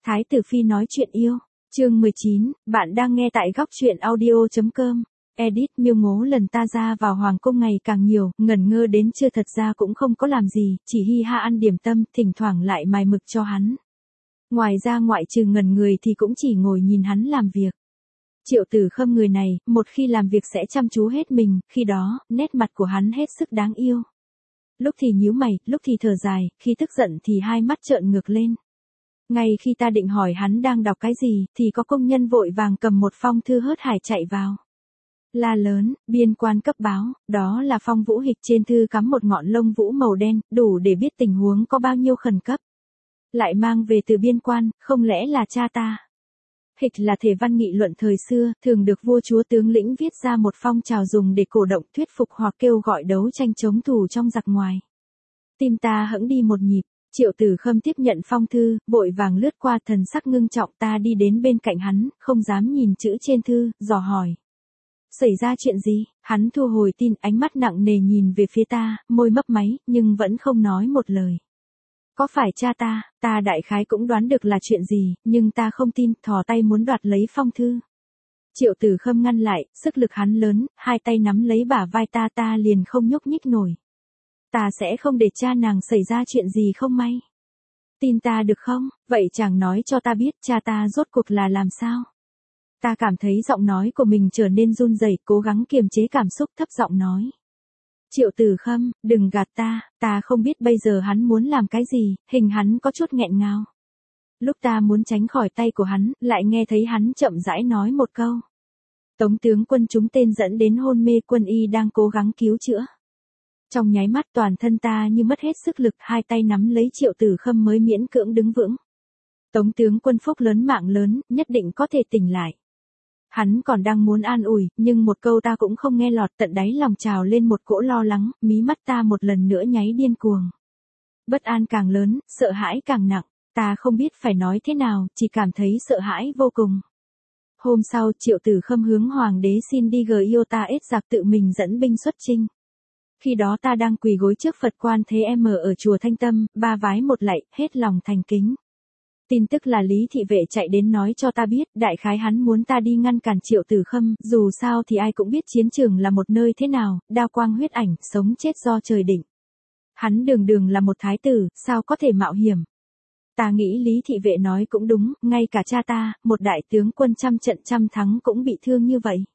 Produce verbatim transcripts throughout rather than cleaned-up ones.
Thái tử phi nói chuyện yêu. Chương mười chín, bạn đang nghe tại góc truyện audio chấm com. Edit miêu ngố lần ta ra vào hoàng cung ngày càng nhiều, ngẩn ngơ đến chưa thật ra cũng không có làm gì, chỉ hi ha ăn điểm tâm, thỉnh thoảng lại mài mực cho hắn. Ngoài ra ngoại trừ ngẩn người thì cũng chỉ ngồi nhìn hắn làm việc. Triệu Tử Khâm người này, một khi làm việc sẽ chăm chú hết mình, khi đó, nét mặt của hắn hết sức đáng yêu. Lúc thì nhíu mày, lúc thì thở dài, khi tức giận thì hai mắt trợn ngược lên. Ngay khi ta định hỏi hắn đang đọc cái gì, thì có công nhân vội vàng cầm một phong thư hớt hải chạy vào. La lớn, biên quan cấp báo, đó là Phong Vũ Hịch, trên thư cắm một ngọn lông vũ màu đen, đủ để biết tình huống có bao nhiêu khẩn cấp. Lại mang về từ biên quan, không lẽ là cha ta? Hịch là thể văn nghị luận thời xưa, thường được vua chúa tướng lĩnh viết ra một phong trào dùng để cổ động thuyết phục hoặc kêu gọi đấu tranh chống thù trong giặc ngoài. Tim ta hững đi một nhịp. Triệu Tử Khâm tiếp nhận phong thư, vội vàng lướt qua, thần sắc ngưng trọng. Ta đi đến bên cạnh hắn, không dám nhìn chữ trên thư, dò hỏi. Xảy ra chuyện gì? Hắn thu hồi tin, ánh mắt nặng nề nhìn về phía ta, môi mấp máy, nhưng vẫn không nói một lời. Có phải cha ta? Ta đại khái cũng đoán được là chuyện gì, nhưng ta không tin, thò tay muốn đoạt lấy phong thư. Triệu Tử Khâm ngăn lại, sức lực hắn lớn, hai tay nắm lấy bả vai ta, ta liền không nhúc nhích nổi. Ta sẽ không để cha nàng xảy ra chuyện gì không may. Tin ta được không? Vậy chàng nói cho ta biết cha ta rốt cuộc là làm sao? Ta cảm thấy giọng nói của mình trở nên run rẩy, cố gắng kiềm chế cảm xúc, thấp giọng nói. Triệu Tử Khâm, đừng gạt ta, ta không biết bây giờ hắn muốn làm cái gì, hình hắn có chút nghẹn ngào. Lúc ta muốn tránh khỏi tay của hắn, lại nghe thấy hắn chậm rãi nói một câu. Tống tướng quân chúng tên dẫn đến hôn mê, quân y đang cố gắng cứu chữa. Trong nháy mắt toàn thân ta như mất hết sức lực, hai tay nắm lấy Triệu Tử Khâm mới miễn cưỡng đứng vững. Tống tướng quân phúc lớn mạng lớn, nhất định có thể tỉnh lại. Hắn còn đang muốn an ủi, nhưng một câu ta cũng không nghe lọt, tận đáy lòng trào lên một cỗ lo lắng, mí mắt ta một lần nữa nháy điên cuồng. Bất an càng lớn, sợ hãi càng nặng, ta không biết phải nói thế nào, chỉ cảm thấy sợ hãi vô cùng. Hôm sau, Triệu Tử Khâm hướng hoàng đế xin đi Giota ết giặc tự mình dẫn binh xuất chinh. Khi đó ta đang quỳ gối trước Phật Quan Thế Em ở chùa Thanh Tâm, ba vái một lạy, hết lòng thành kính. Tin tức là Lý thị vệ chạy đến nói cho ta biết, đại khái hắn muốn ta đi ngăn cản Triệu Tử Khâm, dù sao thì ai cũng biết chiến trường là một nơi thế nào, đao quang huyết ảnh, sống chết do trời định. Hắn đường đường là một thái tử, sao có thể mạo hiểm. Ta nghĩ Lý thị vệ nói cũng đúng, ngay cả cha ta, một đại tướng quân trăm trận trăm thắng cũng bị thương như vậy.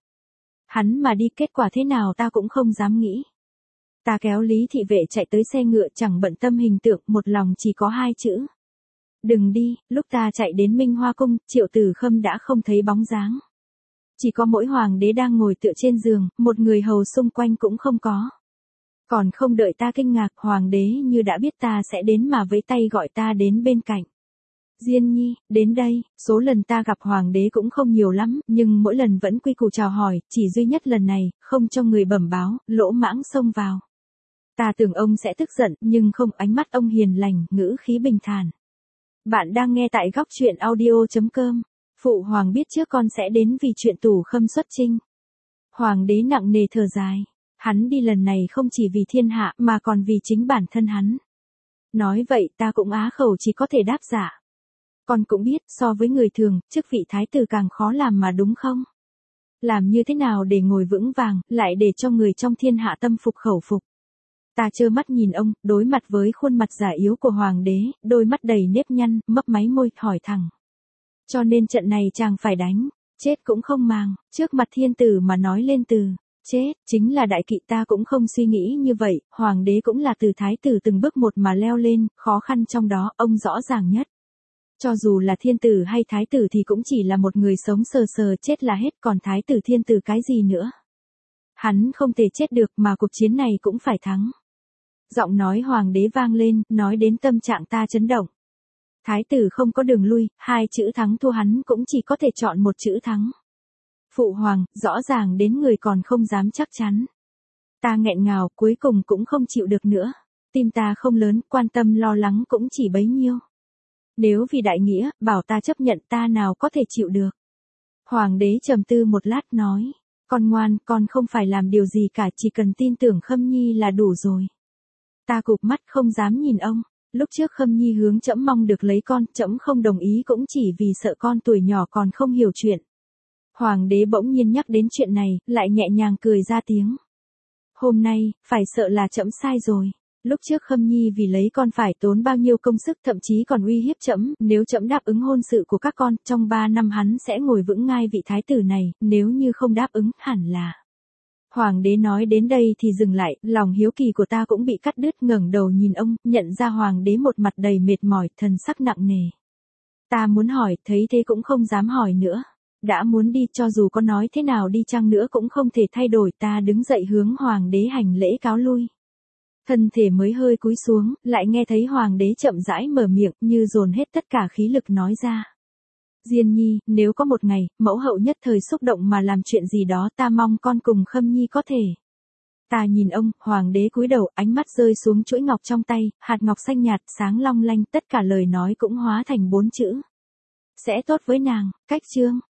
Hắn mà đi kết quả thế nào ta cũng không dám nghĩ. Ta kéo Lý thị vệ chạy tới xe ngựa, chẳng bận tâm hình tượng, một lòng chỉ có hai chữ. Đừng đi. Lúc ta chạy đến Minh Hoa Cung, Triệu Tử Khâm đã không thấy bóng dáng. Chỉ có mỗi hoàng đế đang ngồi tựa trên giường, một người hầu xung quanh cũng không có. Còn không đợi ta kinh ngạc, hoàng đế như đã biết ta sẽ đến mà với tay gọi ta đến bên cạnh. Diên nhi, đến đây. Số lần ta gặp hoàng đế cũng không nhiều lắm, nhưng mỗi lần vẫn quy củ chào hỏi, chỉ duy nhất lần này, không cho người bẩm báo, lỗ mãng xông vào. Ta tưởng ông sẽ tức giận, nhưng không, ánh mắt ông hiền lành, ngữ khí bình thản. Bạn đang nghe tại góc truyện audio chấm com. Phụ hoàng biết trước con sẽ đến vì chuyện Tử Khâm xuất chinh. Hoàng đế nặng nề thở dài. Hắn đi lần này không chỉ vì thiên hạ mà còn vì chính bản thân hắn. Nói vậy ta cũng á khẩu chỉ có thể đáp dạ. Con cũng biết so với người thường, chức vị thái tử càng khó làm mà đúng không? Làm như thế nào để ngồi vững vàng, lại để cho người trong thiên hạ tâm phục khẩu phục? Ta trơ mắt nhìn ông, đối mặt với khuôn mặt già yếu của hoàng đế, đôi mắt đầy nếp nhăn, mấp máy môi, hỏi thẳng. Cho nên trận này chàng phải đánh, chết cũng không màng, trước mặt thiên tử mà nói lên từ, chết, chính là đại kỵ. Ta cũng không suy nghĩ như vậy, hoàng đế cũng là từ thái tử từng bước một mà leo lên, khó khăn trong đó, ông rõ ràng nhất. Cho dù là thiên tử hay thái tử thì cũng chỉ là một người sống sờ sờ, chết là hết, còn thái tử thiên tử cái gì nữa. Hắn không thể chết được mà cuộc chiến này cũng phải thắng. Giọng nói hoàng đế vang lên, nói đến tâm trạng ta chấn động. Thái tử không có đường lui, hai chữ thắng thua hắn cũng chỉ có thể chọn một chữ thắng. Phụ hoàng, rõ ràng đến người còn không dám chắc chắn. Ta nghẹn ngào, cuối cùng cũng không chịu được nữa. Tim ta không lớn, quan tâm lo lắng cũng chỉ bấy nhiêu. Nếu vì đại nghĩa, bảo ta chấp nhận ta nào có thể chịu được. Hoàng đế trầm tư một lát nói. Con ngoan, con không phải làm điều gì cả, chỉ cần tin tưởng Khâm Nhi là đủ rồi. Ta cụp mắt không dám nhìn ông. Lúc trước Khâm Nhi hướng trẫm mong được lấy con, trẫm không đồng ý cũng chỉ vì sợ con tuổi nhỏ còn không hiểu chuyện. Hoàng đế bỗng nhiên nhắc đến chuyện này, lại nhẹ nhàng cười ra tiếng. Hôm nay, phải sợ là trẫm sai rồi. Lúc trước Khâm Nhi vì lấy con phải tốn bao nhiêu công sức, thậm chí còn uy hiếp trẫm, nếu trẫm đáp ứng hôn sự của các con, trong ba năm hắn sẽ ngồi vững ngai vị thái tử này, nếu như không đáp ứng, hẳn là. Hoàng đế nói đến đây thì dừng lại, lòng hiếu kỳ của ta cũng bị cắt đứt, ngẩng đầu nhìn ông, nhận ra hoàng đế một mặt đầy mệt mỏi, thần sắc nặng nề. Ta muốn hỏi, thấy thế cũng không dám hỏi nữa. Đã muốn đi, cho dù có nói thế nào đi chăng nữa cũng không thể thay đổi. Ta đứng dậy hướng hoàng đế hành lễ cáo lui. Thân thể mới hơi cúi xuống, lại nghe thấy hoàng đế chậm rãi mở miệng, như dồn hết tất cả khí lực nói ra. Diên Nhi, nếu có một ngày, mẫu hậu nhất thời xúc động mà làm chuyện gì đó, ta mong con cùng Khâm Nhi có thể. Ta nhìn ông, hoàng đế cúi đầu, ánh mắt rơi xuống chuỗi ngọc trong tay, hạt ngọc xanh nhạt, sáng long lanh, tất cả lời nói cũng hóa thành bốn chữ. Sẽ tốt với nàng. Cách chương